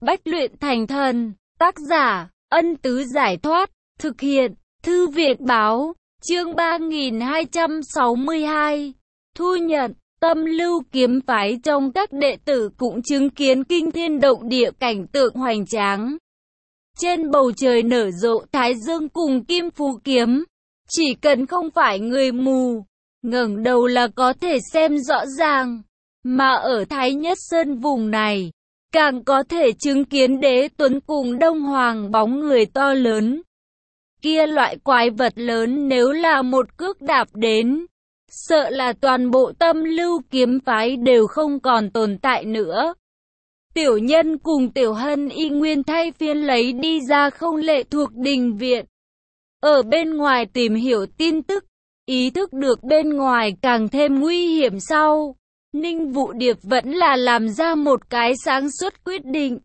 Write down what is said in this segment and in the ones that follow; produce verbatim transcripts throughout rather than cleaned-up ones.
bách luyện thành thần. Tác giả, Ân Tứ Giải Thoát. Thực hiện, Thư viện Báo. Chương ba nghìn hai trăm sáu mươi hai. Thu nhận. Tâm Lưu kiếm phái trong các đệ tử cũng chứng kiến kinh thiên động địa cảnh tượng hoành tráng. Trên bầu trời nở rộ thái dương cùng kim phù kiếm. Chỉ cần không phải người mù, ngẩng đầu là có thể xem rõ ràng. Mà ở Thái Nhất Sơn vùng này, càng có thể chứng kiến Đế Tuấn cùng Đông Hoàng bóng người to lớn. Kia loại quái vật lớn nếu là một cước đạp đến, sợ là toàn bộ Tâm Lưu kiếm phái đều không còn tồn tại nữa. Tiểu Nhân cùng Tiểu Hân y nguyên thay phiên lấy đi ra không lệ thuộc đình viện. Ở bên ngoài tìm hiểu tin tức, ý thức được bên ngoài càng thêm nguy hiểm sau. Ninh Vũ Điệp vẫn là làm ra một cái sáng suốt quyết định.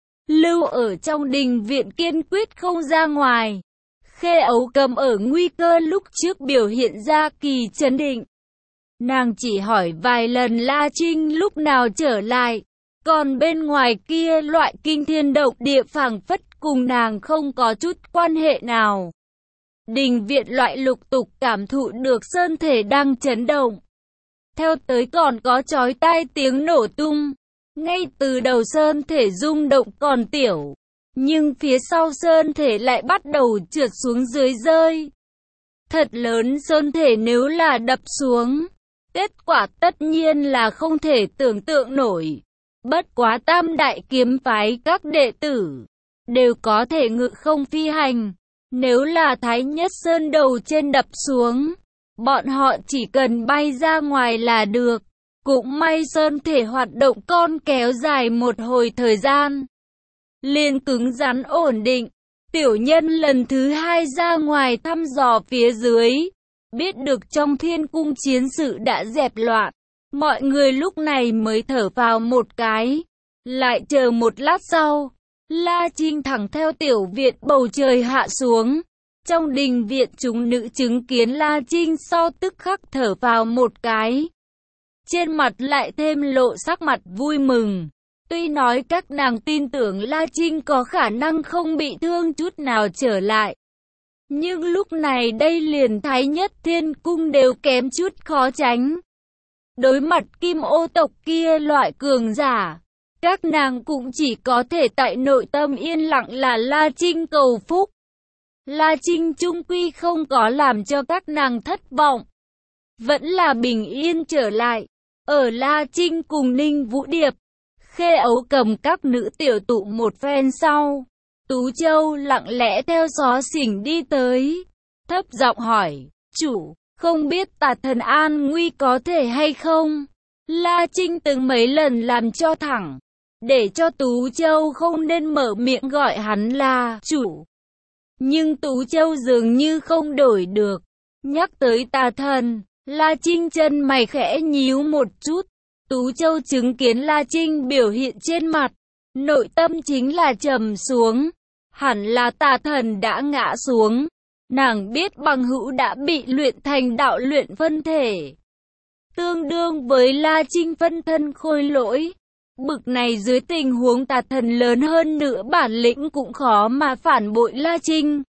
Lưu ở trong đình viện kiên quyết không ra ngoài. Khê Ấu Cầm ở nguy cơ lúc trước biểu hiện ra kỳ trấn định. Nàng chỉ hỏi vài lần La Trinh lúc nào trở lại. Còn bên ngoài kia loại kinh thiên động địa phảng phất cùng nàng không có chút quan hệ nào. Đình viện loại lục tục cảm thụ được sơn thể đang chấn động. Theo tới còn có chói tai tiếng nổ tung. Ngay từ đầu sơn thể rung động còn tiểu. Nhưng phía sau sơn thể lại bắt đầu trượt xuống dưới rơi. Thật lớn sơn thể nếu là đập xuống. Kết quả tất nhiên là không thể tưởng tượng nổi. Bất quá tam đại kiếm phái các đệ tử đều có thể ngự không phi hành. Nếu là Thái Nhất Sơn đầu trên đập xuống, bọn họ chỉ cần bay ra ngoài là được. Cũng may sơn thể hoạt động con kéo dài một hồi thời gian, liền cứng rắn ổn định. Tiểu Nhân lần thứ hai ra ngoài thăm dò phía dưới, biết được trong thiên cung chiến sự đã dẹp loạn. Mọi người lúc này mới thở vào một cái. Lại chờ một lát sau, La Trinh thẳng theo tiểu viện bầu trời hạ xuống. Trong đình viện chúng nữ chứng kiến La Trinh sau tức khắc thở vào một cái. Trên mặt lại thêm lộ sắc mặt vui mừng. Tuy nói các nàng tin tưởng La Trinh có khả năng không bị thương chút nào trở lại. Nhưng lúc này đây liền Thái Nhất Thiên Cung đều kém chút khó tránh. Đối mặt Kim Ô tộc kia loại cường giả, các nàng cũng chỉ có thể tại nội tâm yên lặng là La Trinh cầu phúc. La Trinh chung quy không có làm cho các nàng thất vọng, vẫn là bình yên trở lại. Ở La Trinh cùng Ninh Vũ Điệp, Khê Ấu Cầm các nữ tiểu tụ một phen sau, Tú Châu lặng lẽ theo gió xỉnh đi tới, thấp giọng hỏi, chủ, không biết Tà Thần an nguy có thể hay không? La Trinh từng mấy lần làm cho thẳng, để cho Tú Châu không nên mở miệng gọi hắn là chủ. Nhưng Tú Châu dường như không đổi được. Nhắc tới Tà Thần, La Trinh chân mày khẽ nhíu một chút. Tú Châu chứng kiến La Trinh biểu hiện trên mặt, nội tâm chính là trầm xuống. Hẳn là Tà Thần đã ngã xuống. Nàng biết bằng hữu đã bị luyện thành đạo luyện phân thể, tương đương với La Trinh phân thân khôi lỗi. Bực này dưới tình huống Tà Thần lớn hơn nữa bản lĩnh cũng khó mà phản bội La Trinh.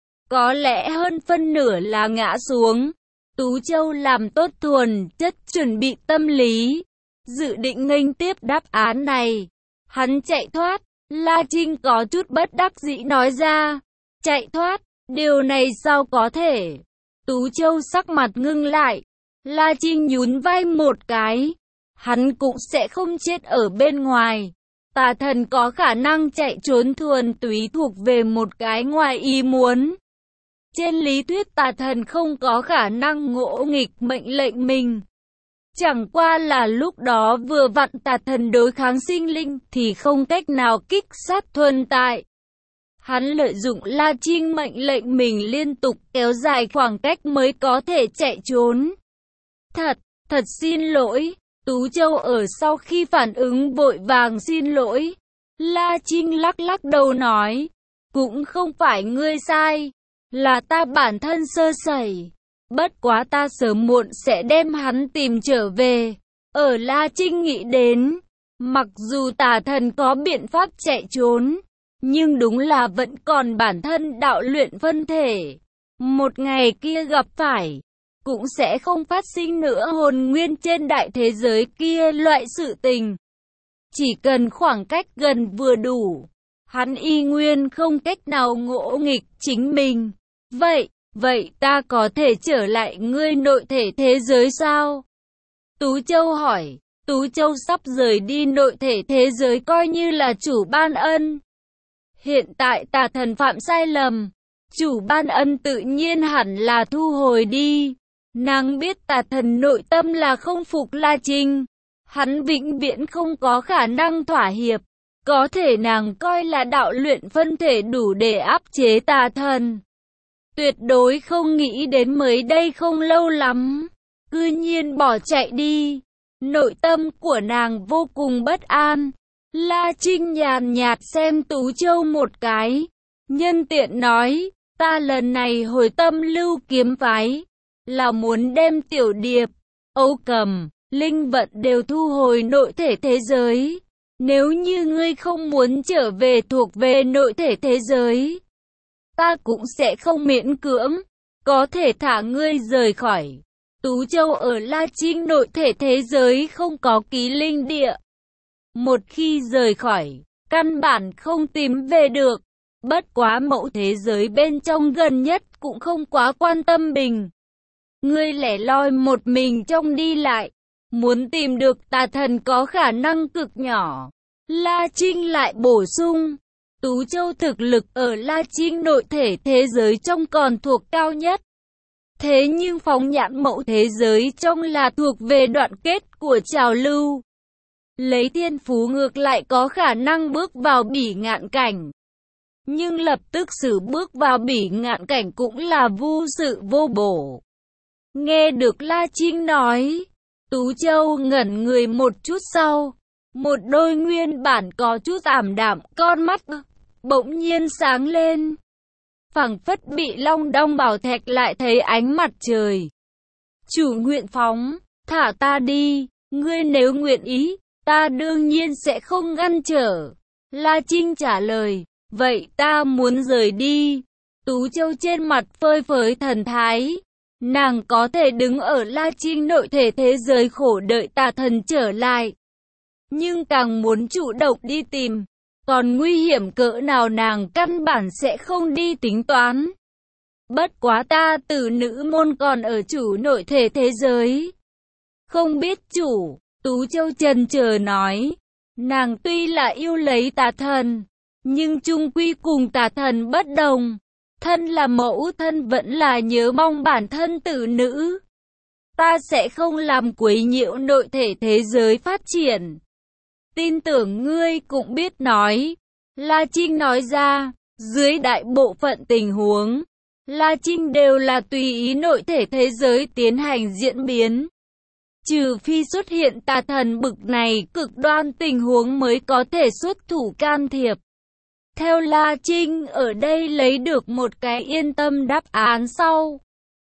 Có lẽ hơn phân nửa là ngã xuống. Tú Châu làm tốt thuần chất chuẩn bị tâm lý, dự định nghênh tiếp đáp án này. Hắn chạy thoát. La Trinh có chút bất đắc dĩ nói ra. Chạy thoát? Điều này sao có thể? Tú Châu sắc mặt ngưng lại. La Trinh nhún vai một cái. Hắn cũng sẽ không chết ở bên ngoài. Tà Thần có khả năng chạy trốn thuần túy thuộc về một cái ngoài ý muốn. Trên lý thuyết Tà Thần không có khả năng ngỗ nghịch mệnh lệnh mình. Chẳng qua là lúc đó vừa vặn Tà Thần đối kháng sinh linh thì không cách nào kích sát thuần tại. Hắn lợi dụng La Trinh mệnh lệnh mình liên tục kéo dài khoảng cách mới có thể chạy trốn. Thật, thật xin lỗi. Tú Châu ở sau khi phản ứng vội vàng xin lỗi. La Trinh lắc lắc đầu nói, cũng không phải ngươi sai, là ta bản thân sơ sẩy. Bất quá ta sớm muộn sẽ đem hắn tìm trở về. Ở La Trinh nghĩ đến, Mặc dù tà thần có biện pháp chạy trốn, nhưng đúng là vẫn còn bản thân đạo luyện phân thể. Một ngày kia gặp phải, cũng sẽ không phát sinh nữa hồn nguyên trên đại thế giới kia loại sự tình. Chỉ cần khoảng cách gần vừa đủ, hắn y nguyên không cách nào ngỗ nghịch chính mình. Vậy, vậy ta có thể trở lại ngươi nội thể thế giới sao? Tú Châu hỏi. Tú Châu sắp rời đi nội thể thế giới coi như là chủ ban ân. Hiện tại tà thần phạm sai lầm, chủ ban ân tự nhiên hẳn là thu hồi đi. Nàng biết tà thần nội tâm là không phục La Trinh, hắn vĩnh viễn không có khả năng thỏa hiệp. Có thể nàng coi là đạo luyện phân thể đủ để áp chế tà thần. Tuyệt đối không nghĩ đến mới đây không lâu lắm, cư nhiên bỏ chạy đi. Nội tâm của nàng vô cùng bất an. La Trinh nhàn nhạt xem Tú Châu một cái, nhân tiện nói, ta lần này hồi tâm lưu kiếm phái, là muốn đem Tiểu Điệp, Âu Cầm, Linh Vận đều thu hồi nội thể thế giới. Nếu như ngươi không muốn trở về thuộc về nội thể thế giới, ta cũng sẽ không miễn cưỡng, có thể thả ngươi rời khỏi. Tú Châu ở La Trinh nội thể thế giới không có ký linh địa. Một khi rời khỏi, căn bản không tìm về được. Bất quá mẫu thế giới bên trong gần nhất cũng không quá quan tâm bình. Ngươi lẻ loi một mình trong đi lại, muốn tìm được tà thần có khả năng cực nhỏ. La Trinh lại bổ sung, Tú Châu thực lực ở La Trinh nội thể thế giới trong còn thuộc cao nhất. Thế nhưng phóng nhãn mẫu thế giới trong là thuộc về đoạn kết của trào lưu. Lấy thiên phú ngược lại có khả năng bước vào bỉ ngạn cảnh. Nhưng lập tức xử bước vào bỉ ngạn cảnh cũng là vô sự vô bổ. Nghe được La Trinh nói, Tú Châu ngẩn người một chút sau. Một đôi nguyên bản có chút ảm đạm con mắt bỗng nhiên sáng lên. Phảng phất bị long đong bảo thạch lại thấy ánh mặt trời. Chủ nguyện phóng, thả ta đi, ngươi nếu nguyện ý, ta đương nhiên sẽ không ngăn trở. La Trinh trả lời, vậy ta muốn rời đi. Tú Châu trên mặt phơi phới thần thái. Nàng có thể đứng ở La Trinh nội thể thế giới khổ đợi tà thần trở lại. Nhưng càng muốn chủ động đi tìm, còn nguy hiểm cỡ nào nàng căn bản sẽ không đi tính toán. Bất quá ta từ nữ môn còn ở chủ nội thể thế giới. Không biết chủ, Tú Châu chần chờ nói. Nàng tuy là yêu lấy tà thần, nhưng chung quy cùng tà thần bất đồng. Thân là mẫu thân vẫn là nhớ mong bản thân tử nữ. Ta sẽ không làm quấy nhiễu nội thể thế giới phát triển. Tin tưởng ngươi cũng biết nói. La Trinh nói ra, dưới đại bộ phận tình huống, La Trinh đều là tùy ý nội thể thế giới tiến hành diễn biến. Trừ phi xuất hiện tà thần bực này cực đoan tình huống mới có thể xuất thủ can thiệp. Theo La Trinh ở đây lấy được một cái yên tâm đáp án sau.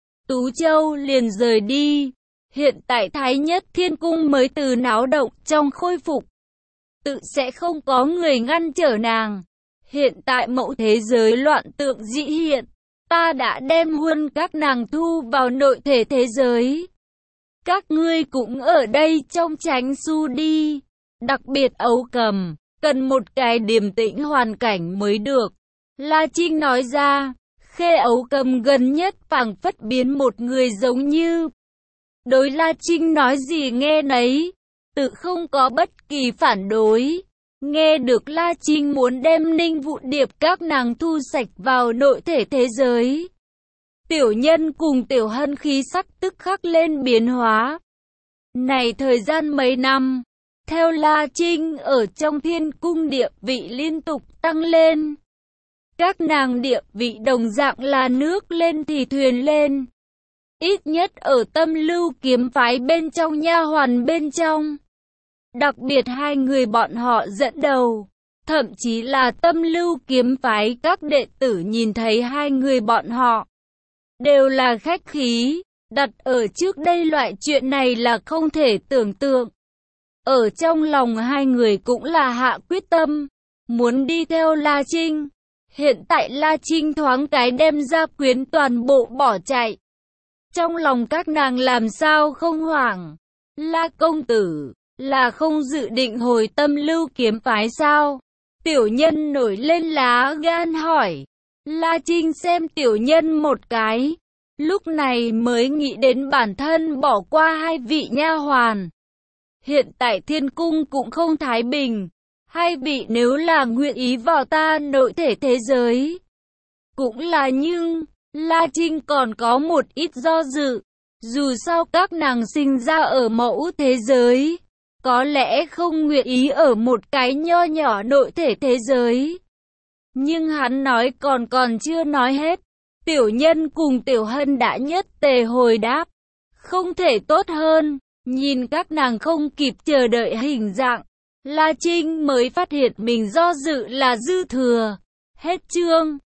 Tú Châu liền rời đi. Hiện tại Thái Nhất Thiên Cung mới từ náo động trong khôi phục. Tự sẽ không có người ngăn trở nàng. Hiện tại mẫu thế giới loạn tượng dĩ hiện. Ta đã đem huân các nàng thu vào nội thể thế giới. Các ngươi cũng ở đây trong tránh su đi. Đặc biệt Ấu Cầm, cần một cái điềm tĩnh hoàn cảnh mới được. La Trinh nói ra, Khê Ấu Cầm gần nhất phảng phất biến một người giống như. Đối La Trinh nói gì nghe nấy, tự không có bất kỳ phản đối. Nghe được La Trinh muốn đem Ninh Vụ Điệp các nàng thu sạch vào nội thể thế giới. Tiểu Nhân cùng Tiểu Hân khí sắc tức khắc lên biến hóa. Này thời gian mấy năm, theo La Trinh ở trong thiên cung địa vị liên tục tăng lên. Các nàng địa vị đồng dạng là nước lên thì thuyền lên. Ít nhất ở Tâm Lưu kiếm phái bên trong nha hoàn bên trong. Đặc biệt hai người bọn họ dẫn đầu. Thậm chí là Tâm Lưu kiếm phái các đệ tử nhìn thấy hai người bọn họ. Đều là khách khí. Đặt ở trước đây loại chuyện này là không thể tưởng tượng. Ở trong lòng hai người cũng là hạ quyết tâm, muốn đi theo La Trinh. Hiện tại La Trinh thoáng cái đem gia quyến toàn bộ bỏ chạy. Trong lòng các nàng làm sao không hoảng? La công tử, là không dự định hồi Tâm Lưu kiếm phái sao? Tiểu nhân nổi lên lá gan hỏi. La Trinh xem tiểu nhân một cái, lúc này mới nghĩ đến bản thân bỏ qua hai vị nha hoàn. Hiện tại thiên cung cũng không thái bình, hai vị nếu là nguyện ý vào ta nội thể thế giới. Cũng là nhưng, La Trinh còn có một ít do dự, dù sao các nàng sinh ra ở mẫu thế giới, có lẽ không nguyện ý ở một cái nho nhỏ nội thể thế giới. Nhưng hắn nói còn còn chưa nói hết, tiểu nhân cùng tiểu hân đã nhất tề hồi đáp, không thể tốt hơn. Nhìn các nàng không kịp chờ đợi hình dạng, La Trinh mới phát hiện mình do dự là dư thừa. Hết chương.